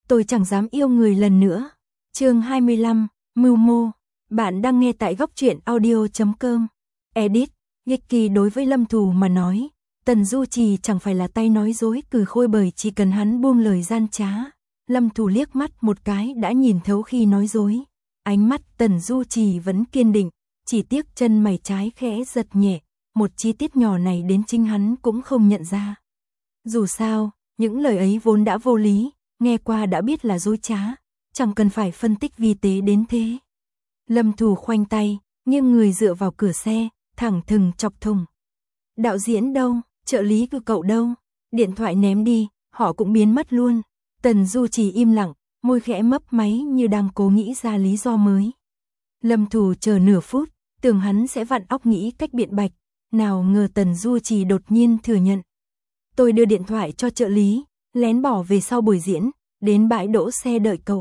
tôi chẳng dám yêu người lần nữa. Chương 25, Mưu mô. Bạn đang nghe tại góc truyện audio.com. Edit, Geki đối với Lâm Thù mà nói, Tần Du Trì chẳng phải là tay nói dối cừ khôi, bởi chỉ cần hắn buông lời gian trá, Lâm Thù liếc mắt một cái đã nhìn thấu khi nói dối. Ánh mắt Tần Du Trì vẫn kiên định, chỉ tiếc chân mày trái khẽ giật nhẹ, một chi tiết nhỏ này đến chính hắn cũng không nhận ra. Dù sao, những lời ấy vốn đã vô lý, nghe qua đã biết là dối trá, chẳng cần phải phân tích vi tế đến thế. Lâm Thù khoanh tay, nghiêng người dựa vào cửa xe, thẳng thừng chọc thùng. Đạo diễn đâu, trợ lý của cậu đâu? Điện thoại ném đi, họ cũng biến mất luôn. Tần Du Trì im lặng, môi khẽ mấp máy như đang cố nghĩ ra lý do mới. Lâm Thù chờ nửa phút, tưởng hắn sẽ vặn óc nghĩ cách biện bạch, nào ngờ Tần Du Trì đột nhiên thừa nhận. Tôi đưa điện thoại cho trợ lý, lén bỏ về sau buổi diễn, đến bãi đỗ xe đợi cậu.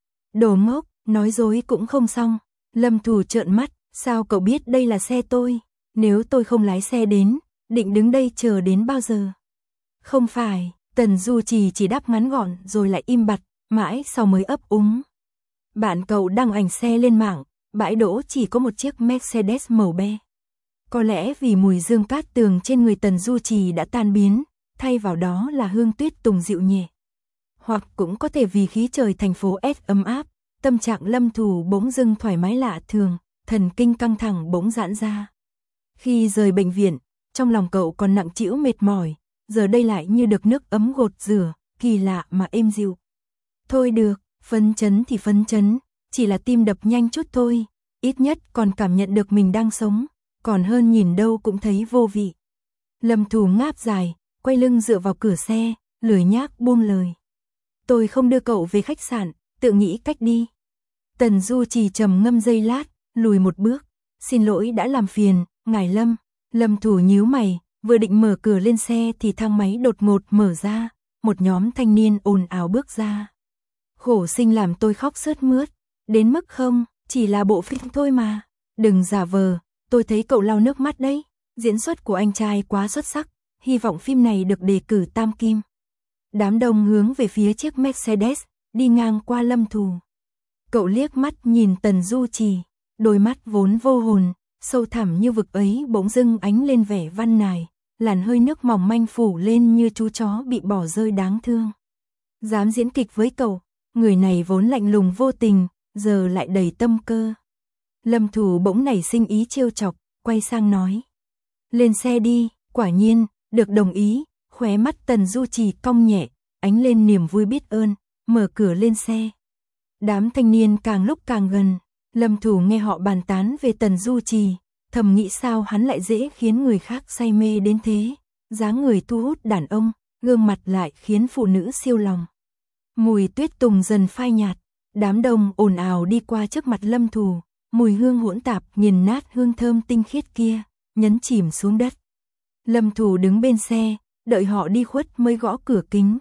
Đồ ngốc, nói dối cũng không xong. Lâm Thù trợn mắt, sao cậu biết đây là xe tôi? Nếu tôi không lái xe đến, định đứng đây chờ đến bao giờ? Không phải, Tần Du Trì chỉ đáp ngắn gọn rồi lại im bặt, mãi sau mới ấp úng. Bạn cậu đăng ảnh xe lên mạng, bãi đỗ chỉ có một chiếc Mercedes màu be. Có lẽ vì mùi dương cát tường trên người Tần Du Trì đã tan biến, thay vào đó là hương tuyết tùng dịu nhẹ. Hoặc cũng có thể vì khí trời thành phố S ấm áp, tâm trạng Lâm Thù bỗng dưng thoải mái lạ thường, thần kinh căng thẳng bỗng giãn ra. Khi rời bệnh viện, trong lòng cậu còn nặng trĩu mệt mỏi, giờ đây lại như được nước ấm gột rửa, kỳ lạ mà êm dịu. Thôi được, phấn chấn thì phấn chấn, chỉ là tim đập nhanh chút thôi, ít nhất còn cảm nhận được mình đang sống, còn hơn nhìn đâu cũng thấy vô vị. Lâm Thù ngáp dài, quay lưng dựa vào cửa xe, lười nhác buông lời. Tôi không đưa cậu về khách sạn, tự nghĩ cách đi. Tần Du Trì trầm ngâm giây lát, lùi một bước. Xin lỗi đã làm phiền, ngài Lâm. Lâm Thù nhíu mày, vừa định mở cửa lên xe thì thang máy đột ngột mở ra, một nhóm thanh niên ồn ào bước ra. Khổ sinh làm tôi khóc sướt mướt, đến mức không, chỉ là bộ phim thôi mà. Đừng giả vờ, tôi thấy cậu lau nước mắt đấy. Diễn xuất của anh trai quá xuất sắc, hy vọng phim này được đề cử tam kim. Đám đông hướng về phía chiếc Mercedes, đi ngang qua Lâm Thù. Cậu liếc mắt nhìn Tần Du Trì, đôi mắt vốn vô hồn, sâu thẳm như vực ấy bỗng dưng ánh lên vẻ văn nài, làn hơi nước mỏng manh phủ lên như chú chó bị bỏ rơi đáng thương. Dám diễn kịch với cậu, người này vốn lạnh lùng vô tình, giờ lại đầy tâm cơ. Lâm Thù bỗng nảy sinh ý trêu chọc, quay sang nói. Lên xe đi, quả nhiên, được đồng ý, khóe mắt Tần Du Trì cong nhẹ, ánh lên niềm vui biết ơn, mở cửa lên xe. Đám thanh niên càng lúc càng gần, Lâm Thù nghe họ bàn tán về Tần Du Trì, thầm nghĩ sao hắn lại dễ khiến người khác say mê đến thế, dáng người thu hút đàn ông, gương mặt lại khiến phụ nữ siêu lòng. Mùi tuyết tùng dần phai nhạt, đám đông ồn ào đi qua trước mặt Lâm Thù, mùi hương hỗn tạp nghiền nát hương thơm tinh khiết kia, nhấn chìm xuống đất. Lâm Thù đứng bên xe, đợi họ đi khuất mới gõ cửa kính.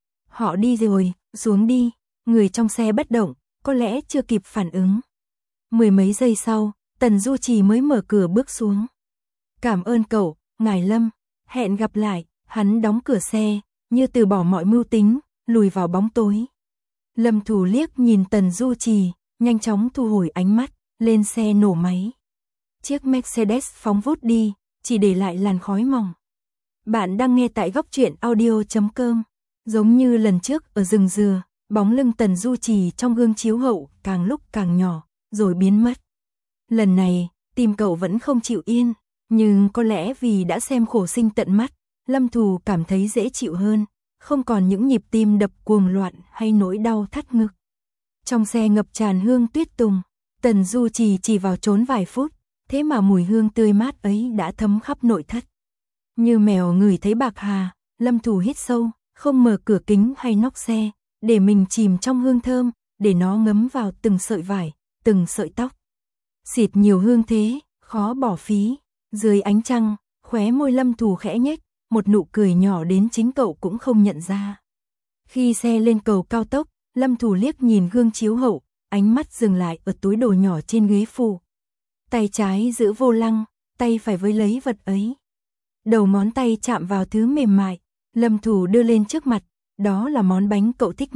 Họ đi rồi, xuống đi. Người trong xe bất động, có lẽ chưa kịp phản ứng. Mười mấy giây sau, Tần Du Trì mới mở cửa bước xuống. Cảm ơn cậu, ngài Lâm, hẹn gặp lại. Hắn đóng cửa xe, như từ bỏ mọi mưu tính, lùi vào bóng tối. Lâm Thù liếc nhìn Tần Du Trì, nhanh chóng thu hồi ánh mắt, lên xe nổ máy. Chiếc Mercedes phóng vút đi, chỉ để lại làn khói mỏng. Bạn đang nghe tại góc truyện audio.com. Giống như lần trước ở rừng dừa, bóng lưng Tần Du Trì trong gương chiếu hậu càng lúc càng nhỏ, rồi biến mất. Lần này, tim cậu vẫn không chịu yên, nhưng có lẽ vì đã xem khổ sinh tận mắt, Lâm Thù cảm thấy dễ chịu hơn, không còn những nhịp tim đập cuồng loạn hay nỗi đau thắt ngực. Trong xe ngập tràn hương tuyết tùng, Tần Du Trì chỉ vào trốn vài phút, thế mà mùi hương tươi mát ấy đã thấm khắp nội thất. Như mèo ngửi thấy bạc hà, Lâm Thù hít sâu, không mở cửa kính hay nóc xe, để mình chìm trong hương thơm, để nó ngấm vào từng sợi vải, từng sợi tóc. Xịt nhiều hương thế, khó bỏ phí. Dưới ánh trăng, khóe môi Lâm Thù khẽ nhếch, một nụ cười nhỏ đến chính cậu cũng không nhận ra. Khi xe lên cầu cao tốc, Lâm Thù liếc nhìn gương chiếu hậu, ánh mắt dừng lại ở túi đồ nhỏ trên ghế phụ. Tay trái giữ vô lăng, tay phải với lấy vật ấy. Đầu ngón tay chạm vào thứ mềm mại, Lâm Thù đưa lên trước mặt, đó là món bánh cậu thích nhất,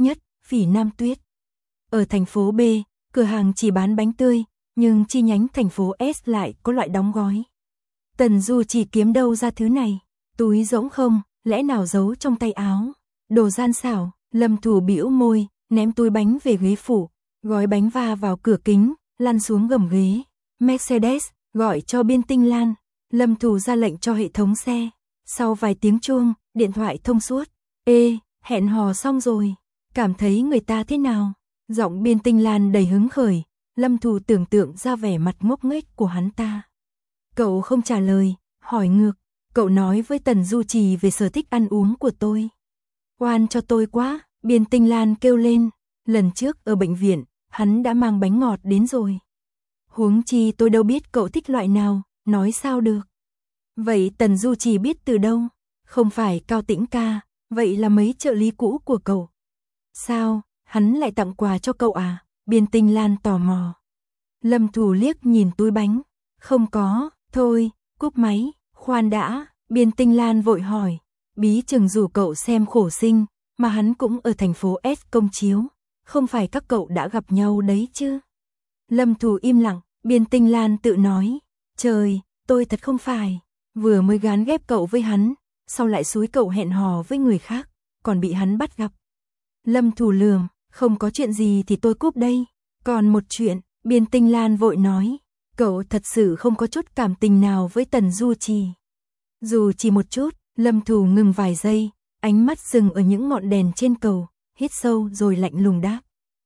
Phỉ Nam Tuyết. Ở thành phố B, cửa hàng chỉ bán bánh tươi, nhưng chi nhánh thành phố S lại có loại đóng gói. Tần Du Trì kiếm đâu ra thứ này? Túi rỗng không, lẽ nào giấu trong tay áo? Đồ gian xảo. Lâm Thủ bĩu môi, ném túi bánh về ghế phụ, gói bánh va vào cửa kính, lăn xuống gầm ghế. Mercedes, gọi cho Biên Tinh Lan. Lâm Thủ ra lệnh cho hệ thống xe. Sau vài tiếng chuông, điện thoại thông suốt. Ê, hẹn hò xong rồi. Cảm thấy người ta thế nào? Giọng Biên Tinh Lan đầy hứng khởi. Lâm Thủ tưởng tượng ra vẻ mặt ngốc nghếch của hắn ta. Cậu không trả lời, hỏi ngược. Cậu nói với Tần Du Trì về sở thích ăn uống của tôi. Oan cho tôi quá, Biên Tinh Lan kêu lên. Lần trước ở bệnh viện, hắn đã mang bánh ngọt đến rồi. Huống chi tôi đâu biết cậu thích loại nào, nói sao được. Vậy Tần Du Trì biết từ đâu? Không phải Cao Tĩnh ca, vậy là mấy trợ lý cũ của cậu. Sao, hắn lại tặng quà cho cậu à? Biên Tinh Lan tò mò. Lâm Thủ liếc nhìn túi bánh. Không có, thôi, cúp máy, khoan đã. Biên Tinh Lan vội hỏi. Bí Trừng rủ cậu xem Khổ Sinh, mà hắn cũng ở thành phố S công chiếu. Không phải các cậu đã gặp nhau đấy chứ? Lâm Thủ im lặng, Biên Tinh Lan tự nói. Trời, tôi thật không phải. Vừa mới gán ghép cậu với hắn, sau lại xúi cậu hẹn hò với người khác, còn bị hắn bắt gặp. Lâm Thủ lườm, không có chuyện gì thì tôi cúp đây. Còn một chuyện, Biên Tinh Lan vội nói. Cậu thật sự không có chút cảm tình nào với Tần Du Trì. Dù chỉ một chút. Lâm Thủ ngừng vài giây, ánh mắt dừng ở những ngọn đèn trên cầu, hít sâu rồi lạnh lùng đáp.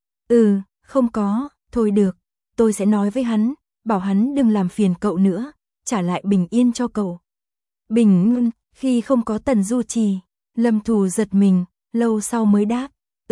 Không có, thôi được, tôi sẽ nói với hắn, bảo hắn đừng làm phiền cậu nữa, trả lại bình yên cho cậu. Bình yên, khi không có Tần Du Trì, Lâm Thủ giật mình, lâu sau mới đáp.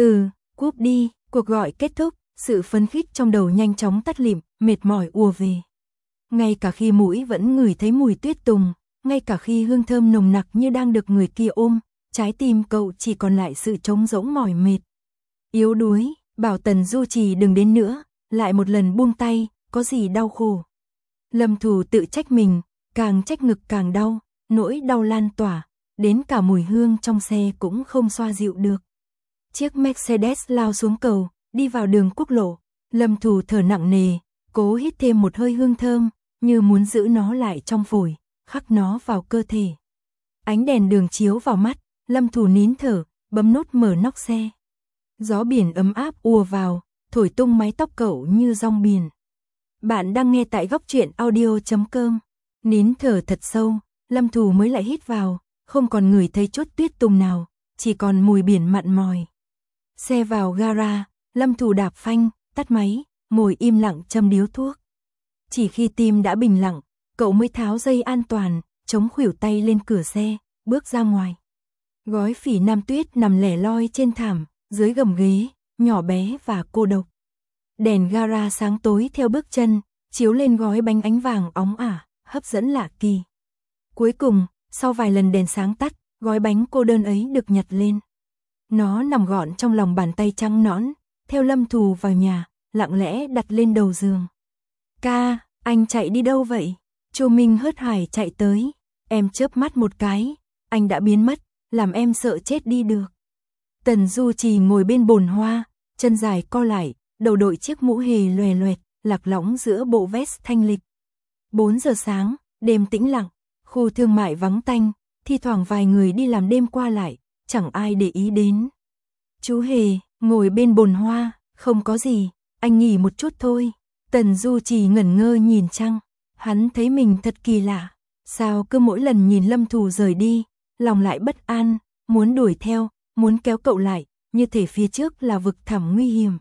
Cúp đi, cuộc gọi kết thúc, sự phấn khích trong đầu nhanh chóng tắt lịm, mệt mỏi ùa về. Ngay cả khi mũi vẫn ngửi thấy mùi tuyết tùng, ngay cả khi hương thơm nồng nặc như đang được người kia ôm, trái tim cậu chỉ còn lại sự trống rỗng mỏi mệt. Yếu đuối, bảo Tần Du Trì đừng đến nữa, lại một lần buông tay, có gì đau khổ. Lâm Thủ tự trách mình, càng trách ngực càng đau, nỗi đau lan tỏa, đến cả mùi hương trong xe cũng không xoa dịu được. Chiếc Mercedes lao xuống cầu, đi vào đường quốc lộ, Lâm Thủ thở nặng nề, cố hít thêm một hơi hương thơm, như muốn giữ nó lại trong phổi, khắc nó vào cơ thể. Ánh đèn đường chiếu vào mắt, Lâm Thủ nín thở, bấm nút mở nóc xe. Gió biển ấm áp ùa vào, thổi tung mái tóc cậu như rong biển. Bạn đang nghe tại Góc Truyện Audio.com. Nín thở thật sâu, Lâm Thủ mới lại hít vào, không còn ngửi thấy chút tuyết tùng nào, chỉ còn mùi biển mặn mòi. Xe vào gara, Lâm Thủ đạp phanh, tắt máy, ngồi im lặng châm điếu thuốc. Chỉ khi tim đã bình lặng, cậu mới tháo dây an toàn, chống khuỷu tay lên cửa xe, bước ra ngoài. Gói Phỉ Nam Tuyết nằm lẻ loi trên thảm, dưới gầm ghế, nhỏ bé và cô độc. Đèn gara sáng tối theo bước chân, chiếu lên gói bánh ánh vàng óng ả, hấp dẫn lạ kỳ. Cuối cùng, sau vài lần đèn sáng tắt, gói bánh cô đơn ấy được nhặt lên. Nó nằm gọn trong lòng bàn tay trắng nõn, theo Lâm Thủ vào nhà, lặng lẽ đặt lên đầu giường. Ca, anh chạy đi đâu vậy? Chu Minh hớt hải chạy tới. Em chớp mắt một cái, anh đã biến mất, làm em sợ chết đi được. Tần Du Trì ngồi bên bồn hoa, chân dài co lại, đầu đội chiếc mũ hề loè loẹt, lạc lõng giữa bộ vest thanh lịch. 4 giờ sáng, đêm tĩnh lặng, khu thương mại vắng tanh, thi thoảng vài người đi làm đêm qua lại, chẳng ai để ý đến. Chú Hề, ngồi bên bồn hoa, không có gì, anh nghỉ một chút thôi. Tần Du Trì ngẩn ngơ nhìn trăng, hắn thấy mình thật kỳ lạ. Sao cứ mỗi lần nhìn Lâm Thủ rời đi, lòng lại bất an, muốn đuổi theo, muốn kéo cậu lại, như thể phía trước là vực thẳm nguy hiểm.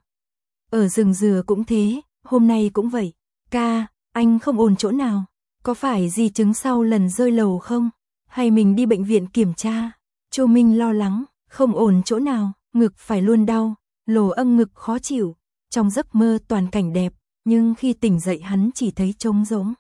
Ở rừng dừa cũng thế, hôm nay cũng vậy. Ca, anh không ổn chỗ nào, có phải di chứng sau lần rơi lầu không? Hay mình đi bệnh viện kiểm tra? Chu Minh lo lắng, không ổn chỗ nào, ngực phải luôn đau, lồ âm ngực khó chịu. Trong giấc mơ toàn cảnh đẹp, nhưng khi tỉnh dậy hắn chỉ thấy trống rỗng.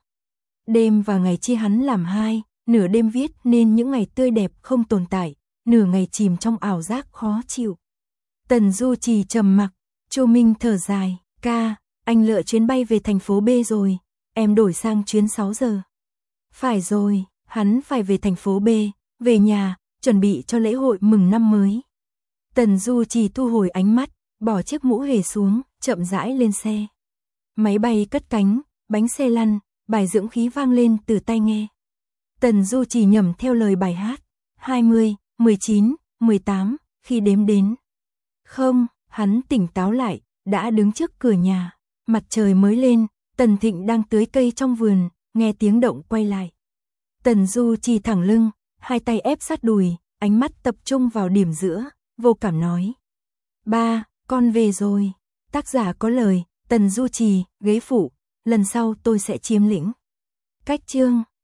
Đêm và ngày chia hắn làm hai, nửa đêm viết nên những ngày tươi đẹp không tồn tại, nửa ngày chìm trong ảo giác khó chịu. Tần Du Trì trầm mặc, Chu Minh thở dài, ca, anh lựa chuyến bay về thành phố B rồi, em đổi sang chuyến 6 giờ. Phải rồi, hắn phải về thành phố B, về nhà, chuẩn bị cho lễ hội mừng năm mới. Tần Du Trì thu hồi ánh mắt, bỏ chiếc mũ hề xuống, chậm rãi lên xe. Máy bay cất cánh, bánh xe lăn, bài dưỡng khí vang lên từ tai nghe. Tần Du Trì nhẩm theo lời bài hát. 20, 19, 18, khi đếm đến. Không, hắn tỉnh táo lại, đã đứng trước cửa nhà. Mặt trời mới lên, Tần Thịnh đang tưới cây trong vườn, nghe tiếng động quay lại. Tần Du Trì thẳng lưng, hai tay ép sát đùi, ánh mắt tập trung vào điểm giữa, vô cảm nói. Ba, con về rồi. Tác giả có lời, Tần Du Trì, ghế phụ, lần sau tôi sẽ chiếm lĩnh. Cách chương